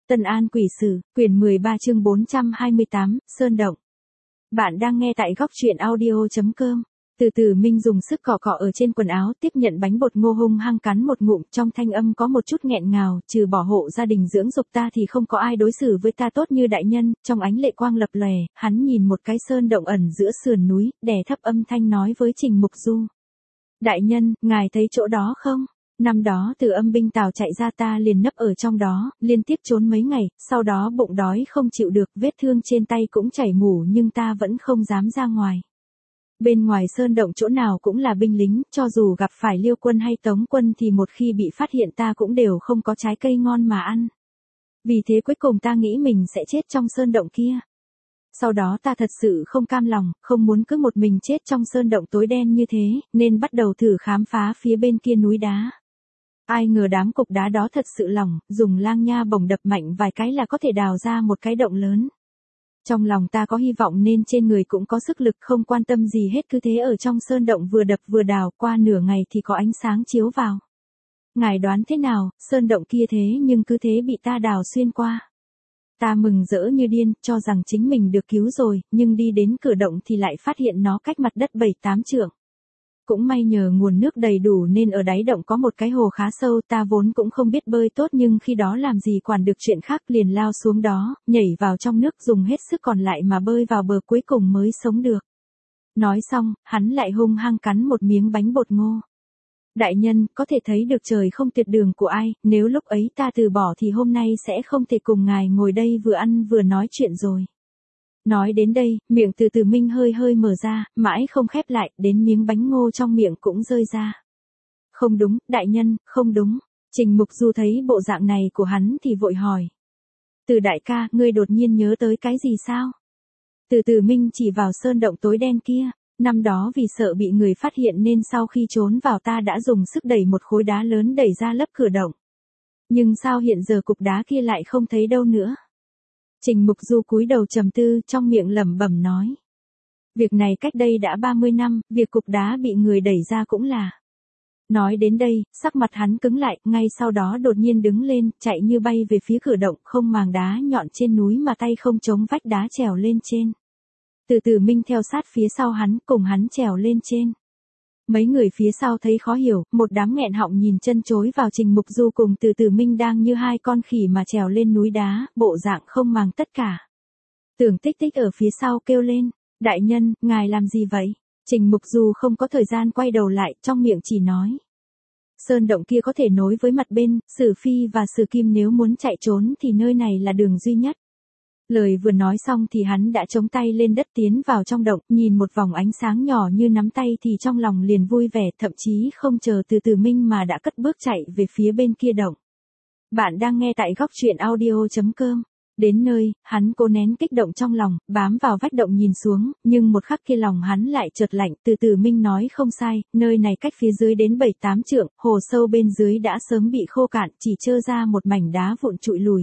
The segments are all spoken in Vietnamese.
Tân An Quỷ Sử, quyển 13 chương 428, Sơn Động. Bạn đang nghe tại góc truyện audio.com. Từ từ Minh dùng sức cọ cọ ở trên quần áo, tiếp nhận bánh bột ngô hung hăng cắn một ngụm, trong thanh âm có một chút nghẹn ngào, trừ bỏ hộ gia đình dưỡng dục ta thì không có ai đối xử với ta tốt như đại nhân. Trong ánh lệ quang lập lòe, hắn nhìn một cái sơn động ẩn giữa sườn núi, đè thấp âm thanh nói với Trình Mục Du. Đại nhân, ngài thấy chỗ đó không? Năm đó từ âm binh Tào chạy ra ta liền nấp ở trong đó, liên tiếp trốn mấy ngày, sau đó bụng đói không chịu được, vết thương trên tay cũng chảy mủ nhưng ta vẫn không dám ra ngoài. Bên ngoài sơn động chỗ nào cũng là binh lính, cho dù gặp phải Liêu quân hay Tống quân thì một khi bị phát hiện ta cũng đều không có trái cây ngon mà ăn. Vì thế cuối cùng ta nghĩ mình sẽ chết trong sơn động kia. Sau đó ta thật sự không cam lòng, không muốn cứ một mình chết trong sơn động tối đen như thế, nên bắt đầu thử khám phá phía bên kia núi đá. Ai ngờ đám cục đá đó thật sự lỏng, dùng lang nha bổng đập mạnh vài cái là có thể đào ra một cái động lớn. Trong lòng ta có hy vọng nên trên người cũng có sức lực, không quan tâm gì hết, cứ thế ở trong sơn động vừa đập vừa đào, qua nửa ngày thì có ánh sáng chiếu vào. Ngài đoán thế nào, sơn động kia thế nhưng cứ thế bị ta đào xuyên qua. Ta mừng rỡ như điên, cho rằng chính mình được cứu rồi, nhưng đi đến cửa động thì lại phát hiện nó cách mặt đất 7-8 trượng. Cũng may nhờ nguồn nước đầy đủ nên ở đáy động có một cái hồ khá sâu, ta vốn cũng không biết bơi tốt nhưng khi đó làm gì quản được chuyện khác, liền lao xuống đó, nhảy vào trong nước dùng hết sức còn lại mà bơi vào bờ, cuối cùng mới sống được. Nói xong, hắn lại hung hăng cắn một miếng bánh bột ngô. Đại nhân, có thể thấy được trời không tuyệt đường của ai, nếu lúc ấy ta từ bỏ thì hôm nay sẽ không thể cùng ngài ngồi đây vừa ăn vừa nói chuyện rồi. Nói đến đây, miệng từ từ Minh hơi hơi mở ra, mãi không khép lại, đến miếng bánh ngô trong miệng cũng rơi ra. Không đúng, đại nhân, không đúng. Trình Mục Du thấy bộ dạng này của hắn thì vội hỏi. Từ đại ca, ngươi đột nhiên nhớ tới cái gì sao? Từ từ Minh chỉ vào sơn động tối đen kia. Năm đó vì sợ bị người phát hiện nên sau khi trốn vào ta đã dùng sức đẩy một khối đá lớn đẩy ra lấp cửa động. Nhưng sao hiện giờ cục đá kia lại không thấy đâu nữa? Trình Mục Du cúi đầu trầm tư, trong miệng lẩm bẩm nói. Việc này cách đây đã 30 năm, việc cục đá bị người đẩy ra cũng là. Nói đến đây, sắc mặt hắn cứng lại, ngay sau đó đột nhiên đứng lên, chạy như bay về phía cửa động, không màng đá nhọn trên núi mà tay không chống vách đá trèo lên trên. Từ từ Minh theo sát phía sau hắn, cùng hắn trèo lên trên. Mấy người phía sau thấy khó hiểu, một đám nghẹn họng nhìn chân chối vào Trình Mục Du cùng từ từ Minh đang như hai con khỉ mà trèo lên núi đá, bộ dạng không màng tất cả. Tưởng Tích Tích ở phía sau kêu lên, đại nhân, ngài làm gì vậy? Trình Mục Du không có thời gian quay đầu lại, trong miệng chỉ nói. Sơn động kia có thể nối với mặt bên, Sử Phi và Sử Kim, nếu muốn chạy trốn thì nơi này là đường duy nhất. Lời vừa nói xong thì hắn đã chống tay lên đất tiến vào trong động, nhìn một vòng ánh sáng nhỏ như nắm tay thì trong lòng liền vui vẻ, thậm chí không chờ từ từ Minh mà đã cất bước chạy về phía bên kia động. Bạn đang nghe tại góc truyện audio.com. Đến nơi, hắn cố nén kích động trong lòng, bám vào vách động nhìn xuống, nhưng một khắc kia lòng hắn lại chợt lạnh. Từ từ Minh nói không sai, nơi này cách phía dưới đến 7-8 trượng, hồ sâu bên dưới đã sớm bị khô cạn, chỉ trơ ra một mảnh đá vụn trụi lùi.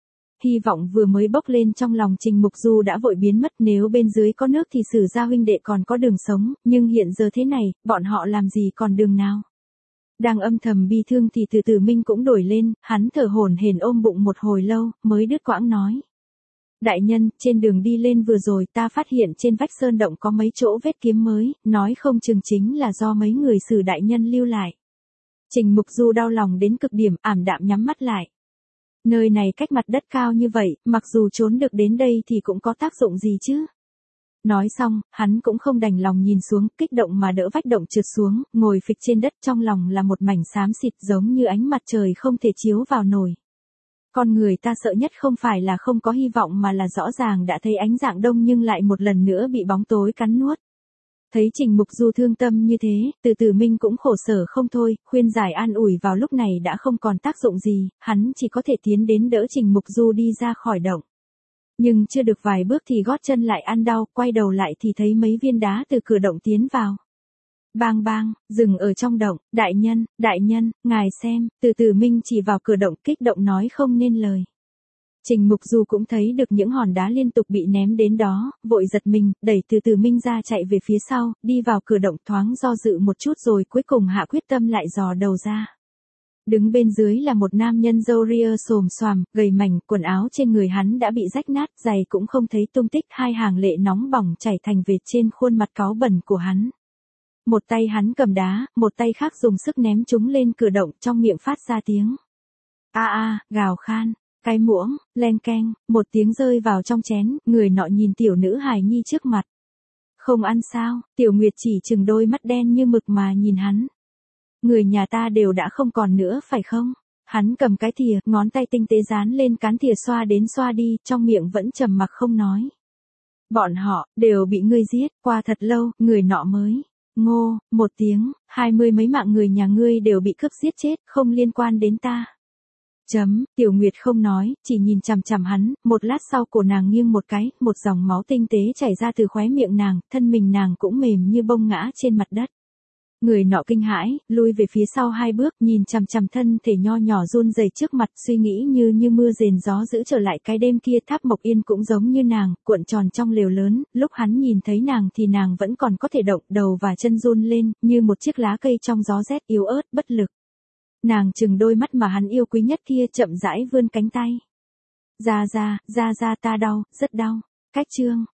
Hy vọng vừa mới bốc lên trong lòng Trình Mục Du đã vội biến mất, nếu bên dưới có nước thì Sử gia huynh đệ còn có đường sống, nhưng hiện giờ thế này, bọn họ làm gì còn đường nào. Đang âm thầm bi thương thì từ từ Minh cũng đổi lên, hắn thở hổn hển ôm bụng một hồi lâu, mới đứt quãng nói. Đại nhân, trên đường đi lên vừa rồi ta phát hiện trên vách sơn động có mấy chỗ vết kiếm mới, nói không chừng chính là do mấy người Sử đại nhân lưu lại. Trình Mục Du đau lòng đến cực điểm, ảm đạm nhắm mắt lại. Nơi này cách mặt đất cao như vậy, mặc dù trốn được đến đây thì cũng có tác dụng gì chứ? Nói xong, hắn cũng không đành lòng nhìn xuống, kích động mà đỡ vách động trượt xuống, ngồi phịch trên đất, trong lòng là một mảnh xám xịt giống như ánh mặt trời không thể chiếu vào nổi. Con người ta sợ nhất không phải là không có hy vọng mà là rõ ràng đã thấy ánh dạng đông nhưng lại một lần nữa bị bóng tối cắn nuốt. Thấy Trình Mục Du thương tâm như thế, từ từ Minh cũng khổ sở không thôi, khuyên giải an ủi vào lúc này đã không còn tác dụng gì, hắn chỉ có thể tiến đến đỡ Trình Mục Du đi ra khỏi động. Nhưng chưa được vài bước thì gót chân lại ăn đau, quay đầu lại thì thấy mấy viên đá từ cửa động tiến vào. Bang bang, dừng ở trong động, đại nhân, ngài xem, từ từ Minh chỉ vào cửa động kích động nói không nên lời. Trình Mục Du cũng thấy được những hòn đá liên tục bị ném đến đó, vội giật mình, đẩy từ từ Minh ra chạy về phía sau, đi vào cửa động thoáng do dự một chút rồi cuối cùng hạ quyết tâm lại dò đầu ra. Đứng bên dưới là một nam nhân râu ria xồm xoàm, gầy mảnh, quần áo trên người hắn đã bị rách nát, giày cũng không thấy tung tích, hai hàng lệ nóng bỏng chảy thành vệt trên khuôn mặt cáu bẩn của hắn. Một tay hắn cầm đá, một tay khác dùng sức ném chúng lên cửa động, trong miệng phát ra tiếng gào khan. Cái muỗng, len keng, một tiếng rơi vào trong chén, người nọ nhìn tiểu nữ hài nhi trước mặt. Không ăn sao, Tiểu Nguyệt chỉ chừng đôi mắt đen như mực mà nhìn hắn. Người nhà ta đều đã không còn nữa phải không? Hắn cầm cái thìa, ngón tay tinh tế dán lên cán thìa xoa đến xoa đi, trong miệng vẫn trầm mặc không nói. Bọn họ, đều bị ngươi giết, qua thật lâu, người nọ mới. Ngô, một tiếng, 20 mấy mạng người nhà ngươi đều bị cướp giết chết, không liên quan đến ta. Tiểu Nguyệt không nói, chỉ nhìn chằm chằm hắn, một lát sau cổ nàng nghiêng một cái, một dòng máu tinh tế chảy ra từ khóe miệng nàng, thân mình nàng cũng mềm như bông ngã trên mặt đất. Người nọ kinh hãi, lui về phía sau 2 bước, nhìn chằm chằm thân thể nho nhỏ run rẩy trước mặt, suy nghĩ như mưa rền gió dữ trở lại cái đêm kia. Tháp Mộc Yên cũng giống như nàng, cuộn tròn trong lều lớn, lúc hắn nhìn thấy nàng thì nàng vẫn còn có thể động, đầu và chân run lên, như một chiếc lá cây trong gió rét, yếu ớt, bất lực. Nàng chừng đôi mắt mà hắn yêu quý nhất kia, chậm rãi vươn cánh tay. Ra ta đau, rất đau. Cách chương